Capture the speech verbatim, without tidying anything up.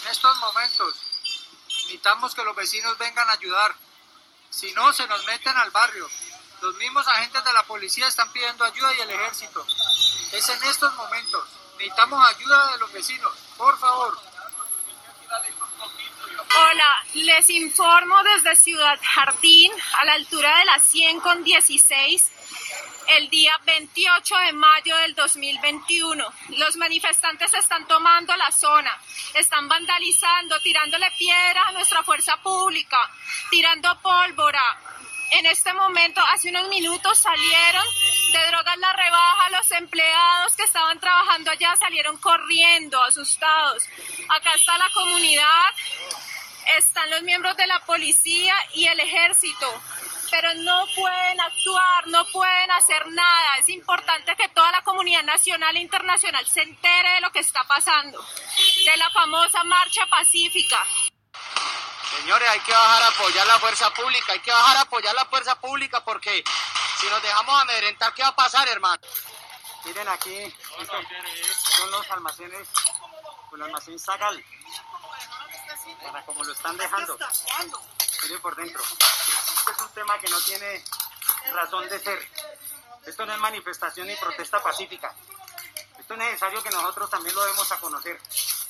En estos momentos necesitamos que los vecinos vengan a ayudar. Si no, se nos meten al barrio. Los mismos agentes de la policía están pidiendo ayuda y el ejército. Es en estos momentos. Necesitamos ayuda de los vecinos. Por favor. Hola, les informo desde Ciudad Jardín, a la altura de la cien con dieciséis, el día veintiocho de mayo del dos mil veintiuno. Los manifestantes están tomando la zona, están vandalizando, tirándole piedras a nuestra fuerza pública, tirando pólvora. En este momento, hace unos minutos, salieron de Drogas La Rebaja. Los empleados que estaban trabajando allá salieron corriendo, asustados. Acá está la comunidad, están los miembros de la policía y el ejército, pero no pueden actuar, no pueden hacer nada. Es importante que toda la comunidad nacional e internacional se entere de lo que está pasando, de la famosa marcha pacífica. Señores, hay que bajar a apoyar la fuerza pública, hay que bajar a apoyar la fuerza pública porque si nos dejamos amedrentar, ¿qué va a pasar, hermano? Miren aquí, estos son los almacenes, el almacén Zagal, para como lo están dejando. Miren por dentro. Este es un tema que no tiene razón de ser. Esto no es manifestación ni protesta pacífica. Esto es necesario que nosotros también lo demos a conocer.